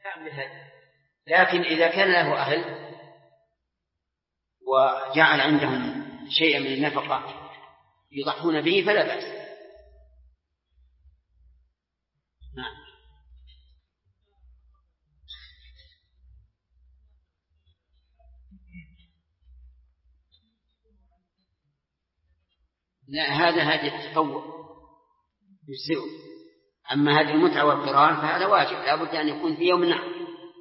لكن إذا كان له أهل وجعل عندهم شيئا من النفقة يضحون به فلا بأس. نعم. لا، هذا هدي التطوع يجزئه. أما هذه المتعة والقران فهذا واجب، لا بد أن يكون في يوم النحر.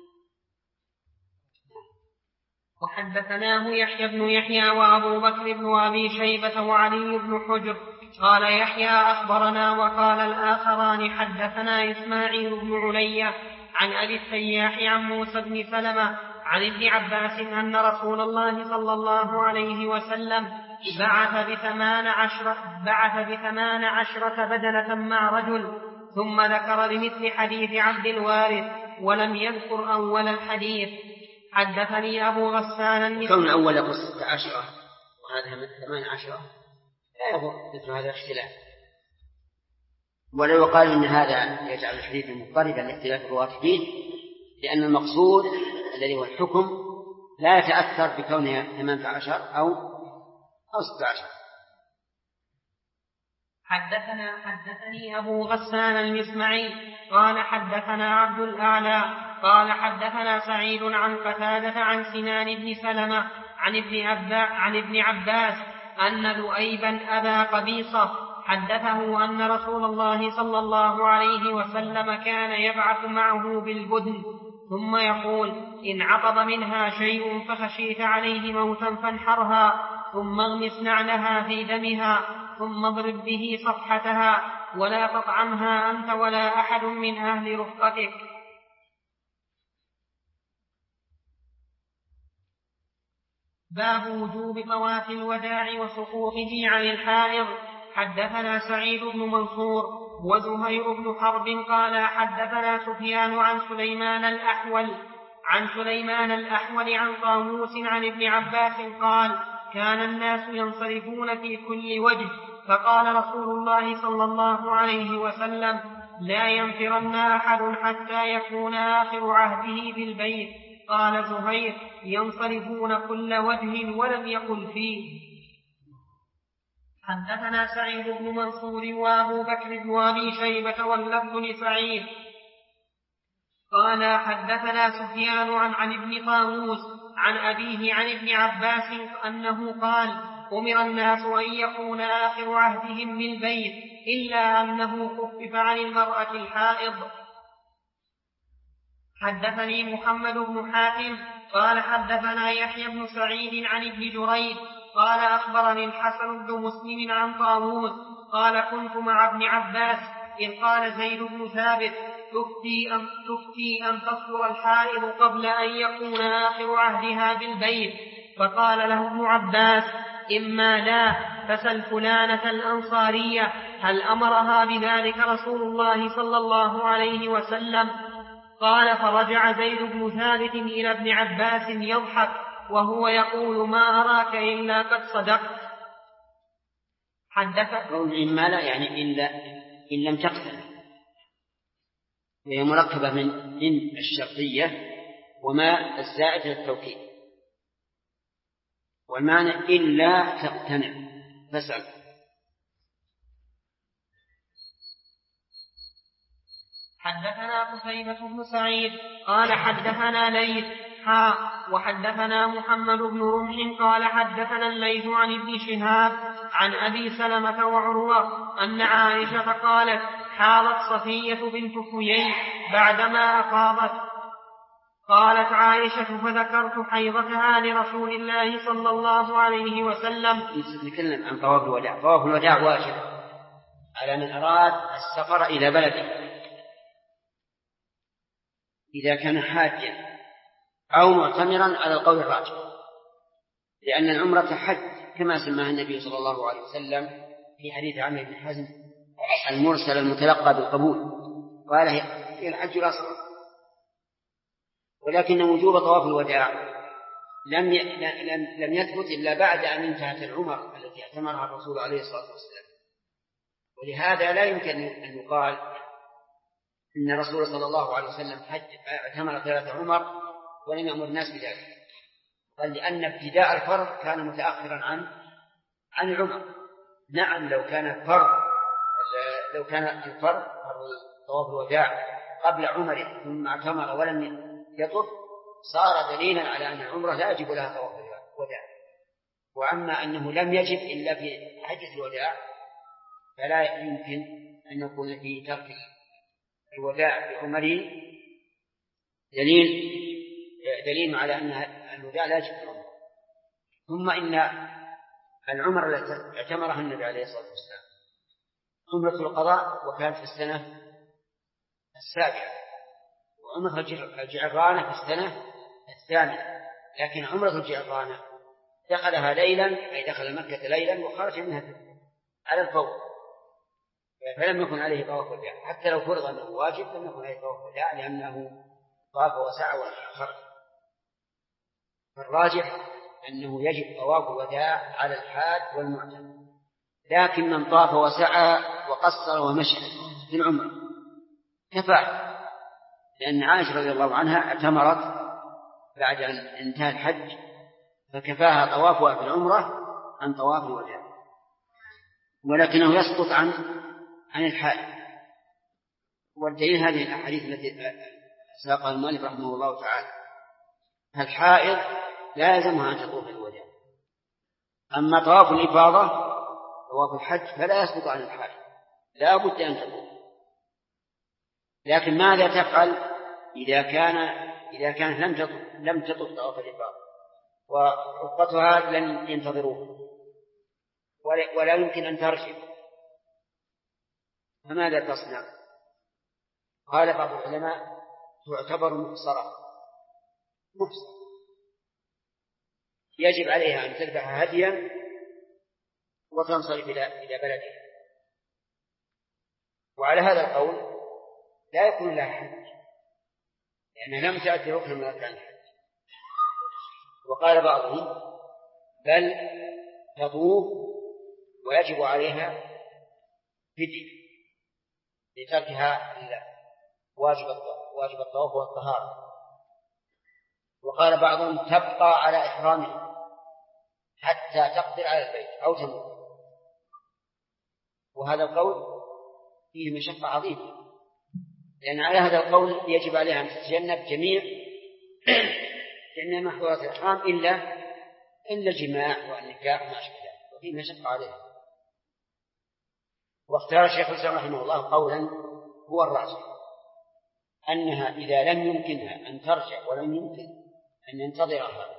وحدثناه يحيى بن يحيى وأبو بكر بن أبي شيبة وعلي بن حجر قال يحيى أخبرنا، وقال الآخران حدثنا إسماعيل بن علية عن أبي التياح عن موسى بن سلمة عن ابن عباس أن رسول الله صلى الله عليه وسلم بعث ب18 بدنة مع رجل، ثم ذكر بمثل حديث عبد الوارث ولم يذكر أول الحديث. حدثني أبو غسان كون أول يقول 16 وهذا من 18 لا يضر مثل هذا الاختلاف. ولو قال إن هذا يجعل الحديث مضطربا لاختلاف الرواة فيه، لأن المقصود الذي هو الحكم لا يتأثر بكونه 18 أو 16. حدثني أبو غسان المسمعي قال حدثنا عبد الأعلى قال حدثنا سعيد عن قتادة عن سنان بن سلمة عن ابن عباس أن ذؤيبا أبا قبيصة حدثه أن رسول الله صلى الله عليه وسلم كان يبعث معه بالبدن، ثم يقول إن عطب منها شيء فخشيت عليه موتا فانحرها، ثم اغمس نعلها في دمها، ثم اضرب به صفحتها، ولا تطعمها أنت ولا أحد من أهل رفقتك. باب وجوب طواف الوداع وسقوطه عن الحائض. حدثنا سعيد بن منصور وزهير بن حرب قال حدثنا سفيان عن سليمان الأحول عن طاووس عن ابن عباس قال كان الناس ينصرفون في كل وجه، فقال رسول الله صلى الله عليه وسلم لا ينفرن أحد حتى يكون آخر عهده بالبيت. قال زهير ينصرفون كل وجه ولم يقل فيه. حدثنا سعيد بن منصور وأبو بكر بن أبي شيبة واللفظ لسعيد قال حدثنا سفيان عن ابن طاووس عن أبيه عن ابن عباس أنه قال أمر الناس أن يكون آخر عهدهم بالبيت إلا أنه خفف عن المرأة الحائض. حدثني محمد بن حاتم قال حدثنا يحيى بن سعيد عن ابن جريج قال أخبرني الحسن بن مسلم عن طاووس قال كنت مع ابن عباس إذ قال زيد بن ثابت تفتي أن تصبر الحائض قبل أن يكون آخر عهدها بالبيت، فقال له ابن عباس إما لا فسل فلانة الأنصارية هل أمرها بذلك رسول الله صلى الله عليه وسلم؟ قال فرجع زيد بن ثابت إلى ابن عباس يضحك وهو يقول ما أراك إلا قد صدقت. قول إما لا يعني إلا إن لم تقتل، وهي مركبة من إن الشرطية وما الزائد للتوكيد، والمعنى إلا تقتنع فاسأل. حدثنا قتيبة بن سعيد قال حدثنا ليث وحدثنا محمد بن رمح قال حدثنا الليث عن ابن شهاب عن أبي سلمة وعروة أن عائشة قالت حاضت صفية بنت حيي بعدما أفاضت. قالت عائشة فذكرت حيضتها لرسول الله صلى الله عليه وسلم. نتكلم عن طواف الوداع. طواف الوداع واجب على من أراد السفر إلى بلده إذا كان حاجا أو معتمرا على القول الراجح، لأن العمرة حج كما سماها النبي صلى الله عليه وسلم في حديث عمرو بن حزم المرسل المتلقى بالقبول، قال هي الحج الأصغر. ولكن وجوب طواف الوداع لم يثبت إلا بعد أن انتهت العمر التي اعتمرها الرسول عليه الصلاة والسلام، ولهذا لا يمكن أن يقال إن الرسول صلى الله عليه وسلم اعتمر 3 عمر ولم يأمر الناس بذلك. قال لأن ابتداء الفرض كان متأخرا عن العمر. نعم لو كان الفرض طواف الوداع قبل عمره ثم اعتمر ولم يطف صار دليلا على أن العمرة لا يجب لها طواف الوداع. وأما أنه لم يجب إلا في حجة الوداع فلا يمكن أن يكون في ترك الوداع بعمره دليل على أن الوداع لا يجب العمرة. ثم إن العمر التي اعتمرها النبي عليه الصلاة والسلام عمرة القضاء وكانت في السنة 7، وعمرة الجعرانة في السنة 8. لكن عمرة الجعرانة دخلها ليلا، أي دخل مكة ليلا وخرج منها على الفور، فلم يكن عليه طواف وداع. حتى لو فرض أنه واجب لم يكن عليه طواف وداع لأنه طاف وسعى وخرج. فالراجح أنه يجب طواف الوداع على الحاج والمعتمر. لكن من طاف وسعى وقصر ومشى في العمر كفاه، لأن عائشة رضي الله عنها اعتمرت بعد أن انتهى الحج فكفاها طوافها في العمرة عن طواف الوداع، ولكنه يسقط عن الحائض. والدليل هذه الأحاديث التي ساقها المؤلف رحمه الله تعالى. الحائض لا يلزمها أن تطوف الوداع. أما طواف الإفاضة طواف الحج فلا يسقط عن الحائض، لا بد أن تطوف. لكن ماذا تفعل إذا كانت لم تطوف طواف الإفاضة ورفقتها لن ينتظروه ولا يمكن أن ترجع، فماذا تصنع؟ قال بعض العلماء تعتبر محصرة، يجب عليها أن تذبح هديا وتنصرف إلى بلدها. وعلى هذا القول لا يكون لها حج لأنها لم تأتي ركنا من أركان الحج. وقال بعضهم بل تطوف ويجب عليها فدية لتركها واجب الطواف والطهارة. وقال بعضهم تبقى على إحرامها حتى تقدر على البيت أو تموت. وهذا القول فيه مشقة عظيمة، لأن على هذا القول يجب عليها أن تتجنب جميع محظورات الإحرام إلا الجماع والنكاح وما أشبه ذلك، وفيه مشقة عليها. واختار الشيخ الإسلام رحمه الله قولا هو الراجح، أنها إذا لم يمكنها أن ترجع ولم يمكن أن ينتظرها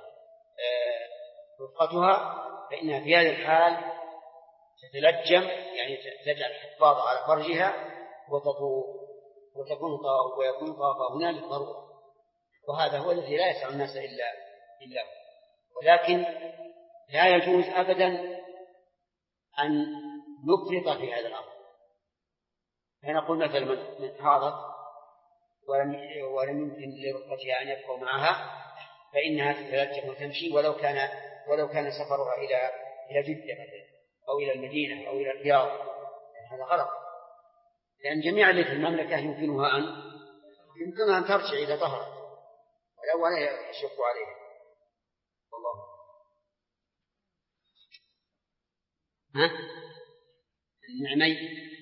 رفقتها فإنها في هذه الحال تتلجم، يعني تجعل الحفاظ على فرجها وتطوف ويكون طوافها هنا للضرورة. وهذا هو الذي لا يسع الناس إلا هو. ولكن لا يجوز أبدا أن نفرط في هذا الأمر، فنقول مثلا من حاضت ولم يمكن لرفقتها أن يبقوا معها فإنها تتلجم وتمشي ولو كان سفرها إلى جدة مثلا أو إلى المدينة أو إلى الرياض. هذا غلط، لأن جميع اللي في المملكة يمكنها أن ترجع إذا طهرت ولا يشق عليها. والله النعمي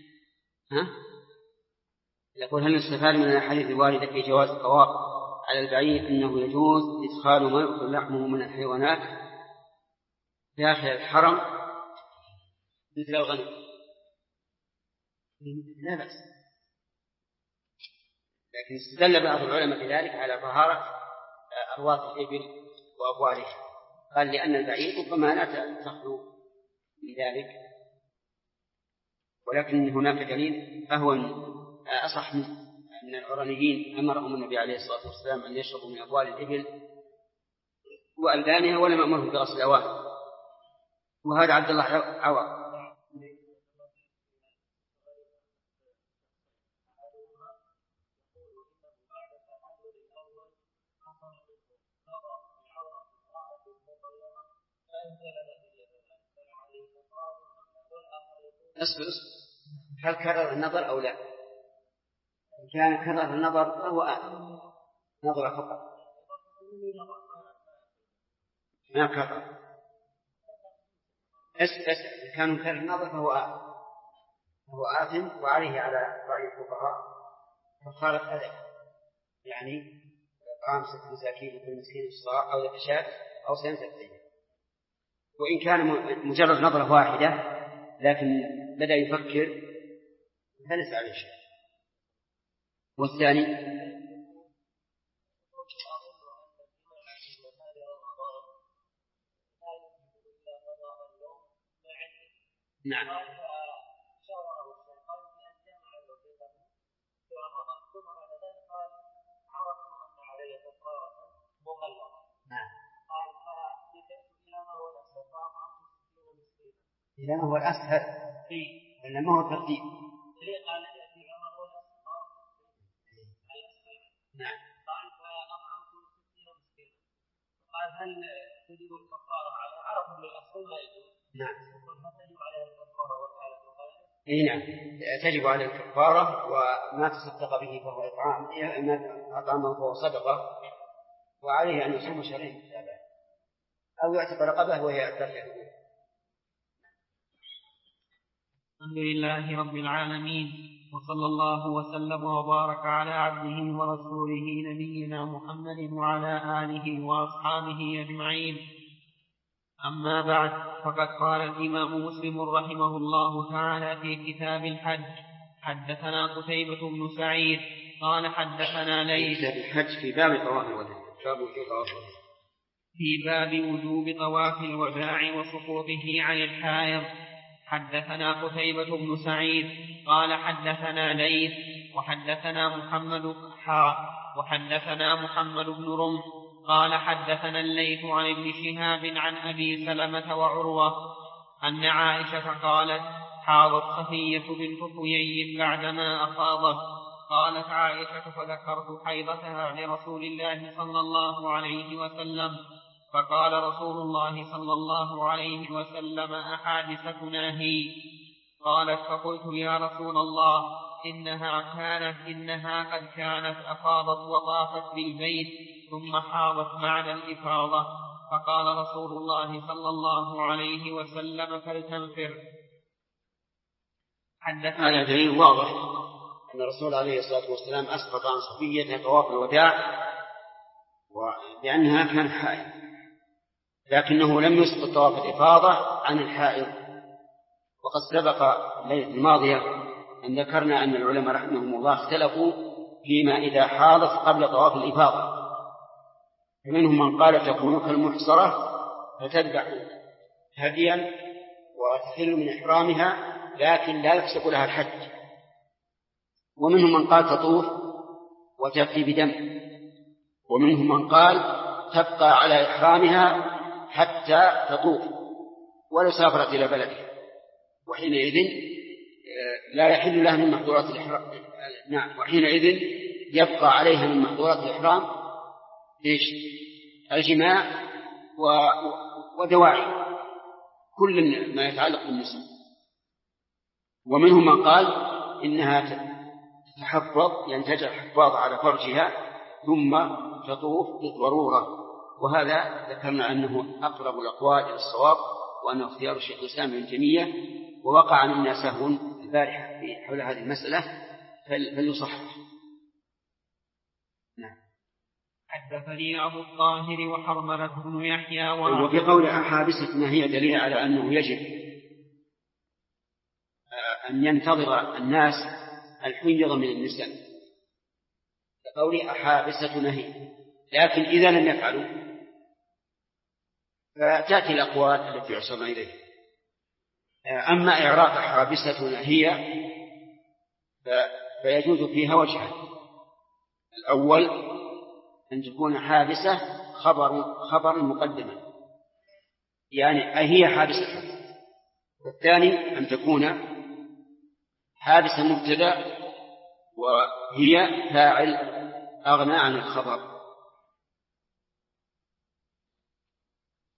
يقول هل نستفاد من الحديث الواردة في جواز الطواف على البعير أنه يجوز إدخال ما يأكل لحمه من الحيوانات داخل الحرم مثل الغنم؟ لا بأس، لكن استدل بعض العلماء بذلك على طهارة أرواث الإبل وأبوالها، قال لأن البعير ربما لا تخلو بذلك، ولكن هناك دليل أصح من العرانيين أمرهم النبي عليه الصلاة والسلام أن يشربوا من أبوال الإبل وألبانها ولم أمرهم بغسل الأواني. وهذا عبد الله عوض. أصبر، هل كرر النظر أو لا؟ إن كان كرر النظر فهو آثم نظر فقط ما كرر إن كان كرر النظر فهو آثم وعليه على رأي الفقهاء كفارة أذى يعني إطعام 6 مساكين لكل مسكين الصاع أو زكاة أو صيام 6 أيام. وإن كان مجرد نظرة واحدة لكن بدأ يفكر فليس عليه شيء. والثاني نعم إذا هو الأسهل ولا ما هو ترتيب؟ نعم. قال هل تجب الكفارة على عرف بالأصل لا يجوز؟ نعم. تجب عليها الكفارة والحالة نعم تجب عليه الكفارة وما تصدق به فهو إطعام ما أطعمه فهو صدقة وعليه أن يصوم شهرين أو يعتق رقبة وهي الدرجة. الحمد لله رب العالمين وصلى الله وسلم وبارك على عبده ورسوله نبينا محمد وعلى آله وأصحابه أجمعين. أما بعد فقد قال الإمام مسلم رحمه الله تعالى في كتاب الحج حدثنا قتيبة بن سعيد قال حدثنا ليث الحج في باب طواف الوداع في باب وجوب طواف الوداع وسقوطه عن الحائض. حدثنا قتيبة بن سعيد قال حدثنا ليث وحدثنا محمد بن رمح قال حدثنا الليث عن ابن شهاب عن أبي سلمة وعروة أن عائشة قالت حاضت صفية بنت حيي بعدما أفاضت. قالت عائشة فذكرت حيضتها لرسول الله صلى الله عليه وسلم فقال رسول الله صلى الله عليه وسلم أحادثتنا هي؟ قالت فقلت يا رسول الله إنها قد كانت أفاضت وطافت بالبيت ثم حاضت معنى الإفاضة. فقال رسول الله صلى الله عليه وسلم فلتنفر. هذا دليل واضح أن الرسول عليه الصلاة والسلام أسقط عن صفية طواف الوداع لأنها كانت حائض لكنه لم يسقط طواف الإفاضة عن الحائض. وقد سبق الليلة الماضية أن ذكرنا أن العلماء رحمهم الله اختلفوا فيما إذا حاضت قبل طواف الإفاضة فمنهم من قال تكون كالمحصرة فتذبح هديا وتحل من إحرامها لكن لا يحسب لها الحج. ومنهم من قال تطوف وتأتي بدم. ومنهم من قال تبقى على إحرامها حتى تطوف ولو سافرت إلى بلدها وحينئذ لا يحل لها من محظورات الإحرام. نعم وحينئذ يبقى عليها من محظورات الإحرام الجماع ودواعي كل ما يتعلق بالنساء. ومنهم من قال إنها تحفظ يعني تجعل حفاظ على فرجها ثم تطوف بالضرورة. وهذا ذكرنا أنه أقرب الأقوال إلى الصواب وأنه اختيار الشيخ الإسلام ابن تيمية ووقع منا سهو البارحة حول هذه المسألة فليصحح. نعم. حدثني أبو الطاهر وحرملة بن يحيى وفي قول حابستنا هي دليل على أنه يجب أن ينتظر الناس الحيض من النساء كقول أحابستنا هي. لكن إذا لم يفعلوا فتأتي الأقوال التي يعصرنا إليها. أما إعراق حابستنا هي فيجوز فيها وجهان. الأول أن تكون حابسة خبر مقدما يعني هي حابسة. والثاني أن تكون حابسة مبتدأ وهي فاعل أغنى عن الخبر.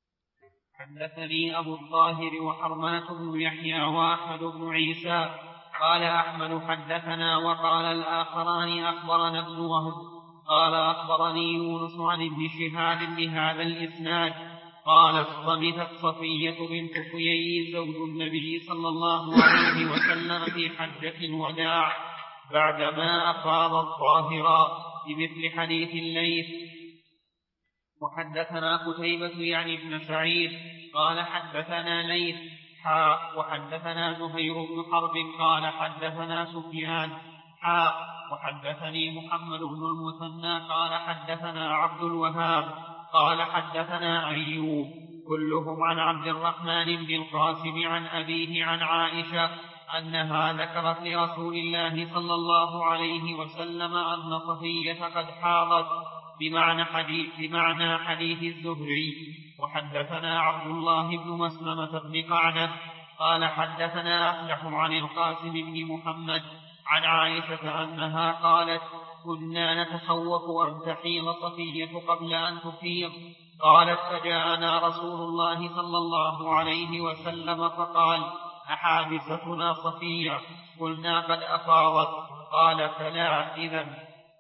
حدثني أبو الطاهر وحرملة بن يحيى وأحمد بن عيسى قال أحمد حدثنا، وقال الآخران أخبرنا ابن وهب قال أخبرني يونس عن ابن شهاب بهذا الإسناد قالت صمتت صفية بنت حيي زوج النبي صلى الله عليه وسلم في حجة الوداع بعدما أفاضت ظاهرا بمثل حديث الليث. وحدثنا قتيبة يعني ابن سعيد قال حدثنا ليث وحدثنا زهير بن حرب قال حدثنا سفيان وحدثني محمد بن المثنى قال حدثنا عبد الوهاب قال حدثنا أيوب كلهم عن عبد الرحمن بن القاسم عن أبيه عن عائشة أنها ذكرت لرسول الله صلى الله عليه وسلم أن صفية قد حاضت بمعنى حديث الزهري. وحدثنا عبد الله بن مسلمة بن قعنب قال حدثنا أفلح عن القاسم بن محمد عن عائشة أنها قالت كنا نتخوف أن تحيض صفية قبل أن تفيض. قالت فجاءنا رسول الله صلى الله عليه وسلم فقال أحابستنا صفية؟ قلنا قد أفاضت. قال فلا إذن.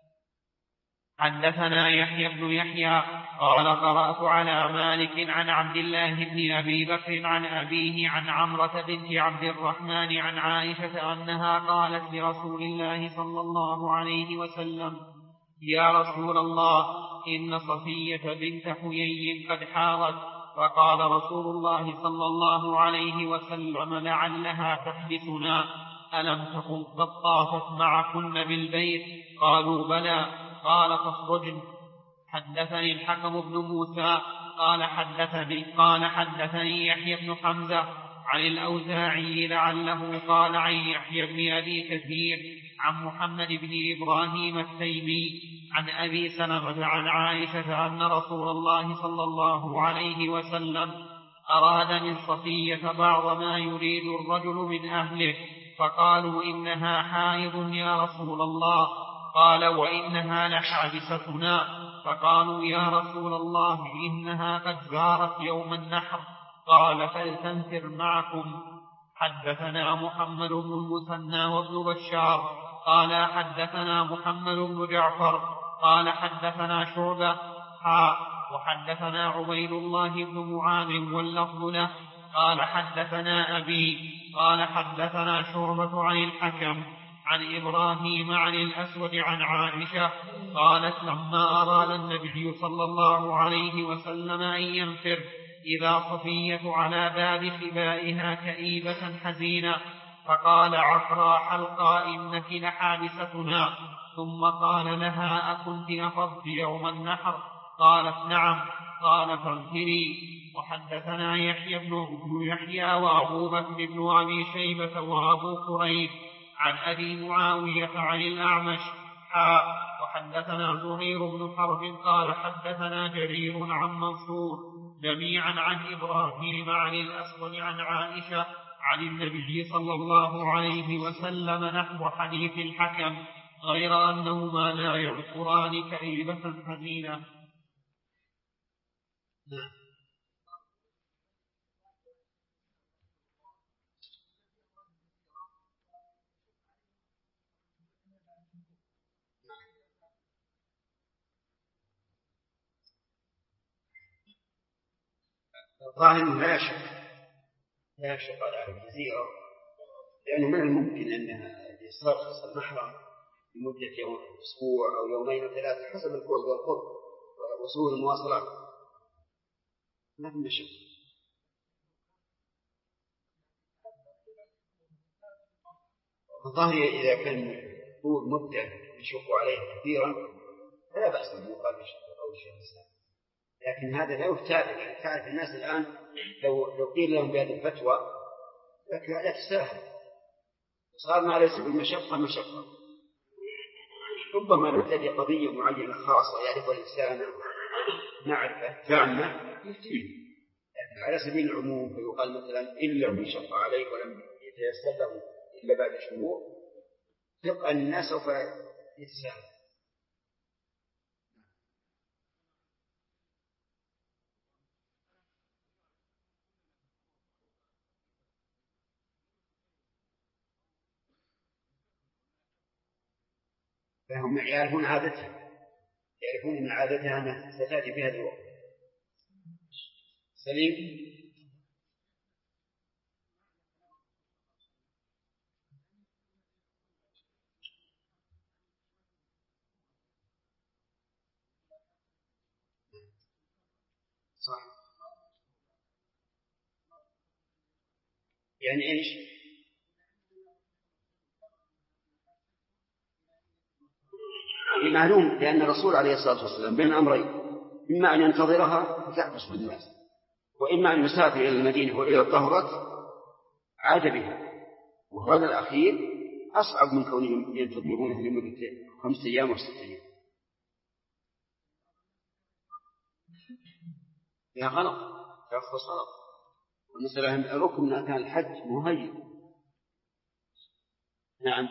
حدثنا يحيى بن يحيى قال قرأت على مالك عن عبد الله بن أبي بكر عن أبيه عن عمرة بنت عبد الرحمن عن عائشة أنها قالت لرسول الله صلى الله عليه وسلم يا رسول الله إن صفية بنت حيي قد حاضت. فقال رسول الله صلى الله عليه وسلم لعلها تحدثنا ألم تكن قد طافت معكن بالبيت؟ قالوا بلى. قال فاخرجن. حدثني الحكم بن موسى قال حدثني يحيى بن حمزة عن الأوزاعي لعله قال عن يحيى بن أبي كثير عن محمد بن إبراهيم التيمي عن أبي سلمة عن عائشة أن رسول الله صلى الله عليه وسلم أراد من صفية بعض ما يريد الرجل من أهله فقالوا إنها حائض يا رسول الله. قال وإنها لحابستنا. فقالوا يا رسول الله إنها قد زارت يوم النحر. قال فلتنفر معكم. حدثنا محمد بن المثنى وابن بشار قال حدثنا محمد بن جعفر قال حدثنا شعبة وحدثنا عبيد الله بن معاذ واللفظ له قال حدثنا أبي قال حدثنا شعبة عن الحكم عن إبراهيم عن الأسود عن عائشة قالت لما أراد النبي صلى الله عليه وسلم أن ينفر إذا صفية على باب خبائها كئيبة حزينة فقال عفرا حلقا إنك لحابستنا. ثم قال لها أكنت أفضت يوم النحر؟ قالت نعم. قال فانفري. وحدثنا يحيى بن يحيى وأبو بكر بن أبي شيبة وأبو كريب عن أبي معاوية عن الأعمش وحدثنا زهير بن حرب قال حدثنا جرير عن منصور جميعا عن إبراهيم عن الأسود عن عائشة عن النبي صلى الله عليه وسلم نحو حديث الحكم غير أنهما لا يذكران كئيبة حزينة. الظاهر لا شك على الجزيرة لأنه من الممكن أنها إصرار خص المحرم لمدة يوم أسبوع أو يومين أو ثلاثة حسب القرب والقرب وصول المواصلات ما في مشكلة. الظاهر إذا كان طول مدة يشق عليه كثيرا فلا بأس بالمقابل أو الشيء الإسلام. لكن هذا لا يفتعل. تعرف الناس الآن لو قيل لهم بهذه الفتوى لكن لا تستاهل صار ما ليس بالمشقة مشقة. ربما نبتدي قضية معينة خاصة يعرف الإنسان معرفة تامة يفتيه. لكن على سبيل العموم فيقال مثلا إن لم يشق عليك ولم يتيسر له إلا بعد شهور ثق أن الناس سوف يتساهل. فهم يعرفون عادتها، يعرفون أن عادتها أنها ستأتي في هذا الوقت. سليم. صح. يعني إيش؟ معلوم لأن الرسول عليه الصلاة والسلام بين أمرين، إما أن ينتظرها فتحبس بالناس، وإما أن يسافر إلى المدينة وإذا طهرت عاد بها. وهذا الأخير أصعب من كونهم ينتظرونه لمدة 5 أيام و 6 أيام. يا غلط، يا غلط. ومثلا ركن من أركان الحج مهيئ. نعم.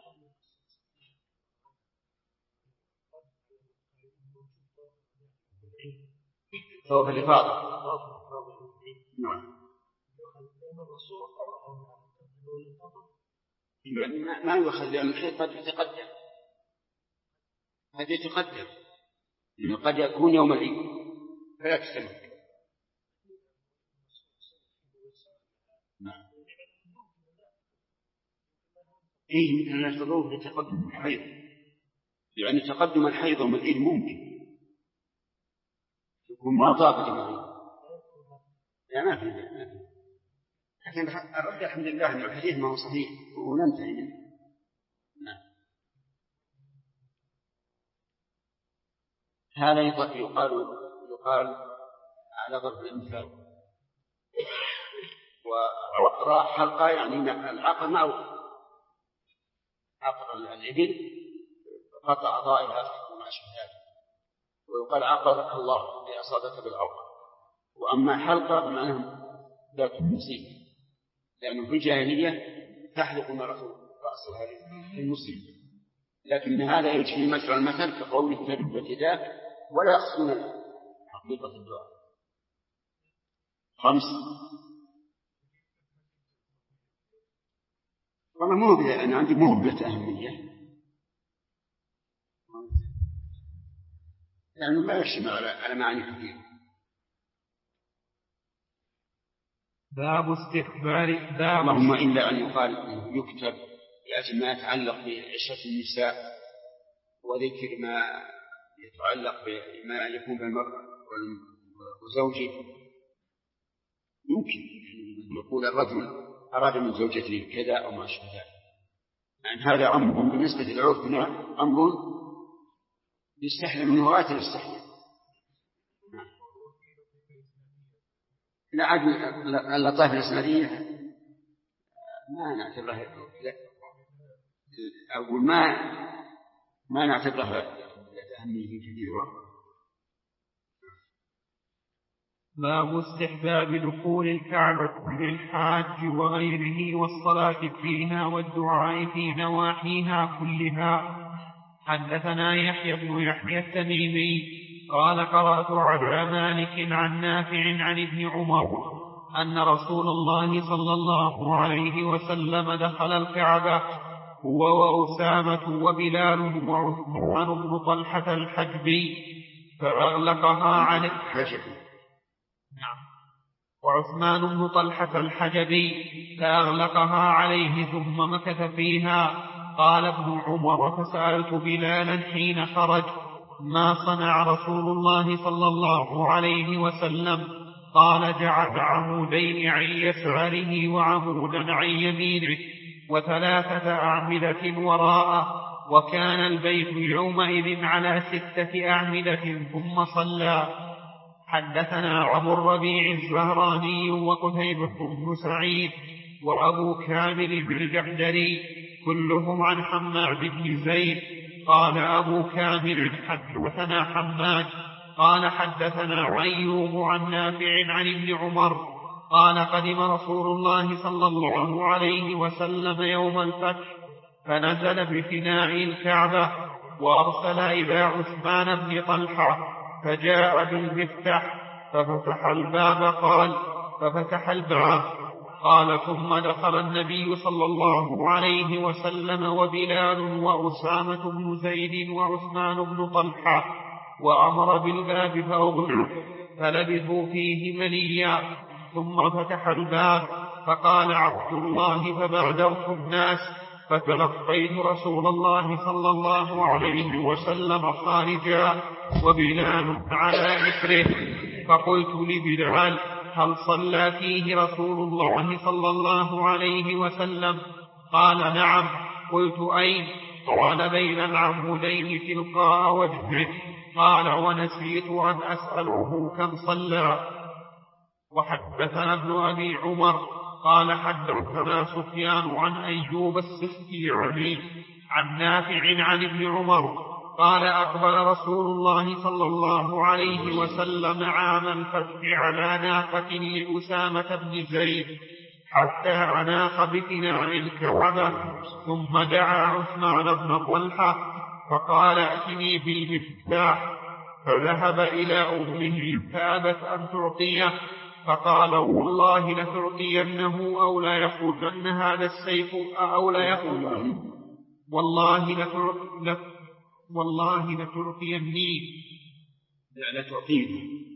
طواف الإفاضة. نعم. ما يؤخذ لأن الحيض قد يتقدم، هذا يتقدم قد يكون يوم العيد فلا تستمر. نعم. إيه مثل الحضور لتقدم الحيض، يعني تقدم الحيض يوم العيد ممكن يكون ما طاقة معي. لا ما في. لكن الرد الحمد لله أن الحديث ما هو صحيح وننتهي منه. نعم. هذا يقال على ضرب الأمثال. وراح حلقة يعني العقل معه عقل الإبل قطع ضائها وما أشبه ذلك، ويقال عقلك الله لأصابك بالعقل. وأما حلقة بمعنى لا تنسيه، لأنه في الجاهلية تحلق المرأة رأسها للمسلم، لكن هذا يجري مجرى المثل كقوله تبت يداك، ولا يقصدون حقيقة الدعاء. 5. والله مو بذلك، أنا عندي مو بذلك أهمية، لأنه ما يشمل على معاني كثير. باب استخبار اللهم إلا أن يقال يكتب لأجل ما يتعلق بعشرة النساء وذكر ما يتعلق بما يكون بالمرأة وزوجه. يمكن يقول الرجل أراد من زوجته كذا أو ما أشبه ذلك، يعني هذا أمر بالنسبة للعرفنا أمر يستحيل منه غاية الاستحياء. لا عاد اللطائف الإسلامية ما نعتبرها، أقول ما نعتبرها أهمية كبيرة. باب استحباب دخول الكعبة للحاج وغيره والصلاة فيها والدعاء في نواحيها كلها. حدثنا يحيى بن يحيى التميمي قال قرأت على مالك عن نافع عن ابن عمر أن رسول الله صلى الله عليه وسلم دخل الكعبة هو وأسامة وبلال وعثمان بن طلحة الحجبي فأغلقها عليه. وعثمان بن طلحة الحجبي فأغلقها عليه ثم مكث فيها. قال ابن عمر فسألت بلالا حين خرج ما صنع رسول الله صلى الله عليه وسلم؟ قال جعل عمودين عن يساره وعمودا عن يمينه و3 أعمدة وراءه، وكان البيت يومئذ على 6 أعمدة ثم صلى. حدثنا أبو الربيع الزهراني وقتيبة بن سعيد وأبو كامل بن الجحدري كلهم عن حماد بن زيد. قال أبو كامل حدثنا حماد قال حدثنا أيوب عن نافع عن ابن عمر قال قدم رسول الله صلى الله عليه وسلم يوم الفتح فنزل بفناء الكعبة وأرسل إلى عثمان بن طلحة فجاء بالمفتاح ففتح الباب. قال ففتح الباب قال ثم دخل النبي صلى الله عليه وسلم وبلال وأسامة بن زيد وعثمان بن طلحة وأمر بالباب فأغلق فلبثوا فيه مليا ثم فتح الباب فقال عبد الله فبادرت الناس فتلقيت رسول الله صلى الله عليه وسلم خارجا وبلال على إثره فقلت لبلال هل صلى فيه رسول الله صلى الله عليه وسلم؟ قال نعم. قلت أين؟ قال بين العمودين تلقاء وجهه. قال ونسيت أن أسأله كم صلى. وحدثنا ابن أبي عمر قال حدثنا سفيان عن أيوب السختياني عن نافع عن ابن عمر قال أقبل رسول الله صلى الله عليه وسلم عام الفتح على ناقة لأسامة بن زيد حتى عناق بفناء الكعبة ثم دعا عثمان بن طلحة فقال ائتني بالمفتاح فذهب إلى أمه فأبت أن تعطيه فقال والله لتعطينه أو لا يخرجن هذا السيف أو لا يخرج والله لتعطيني لا تعطيني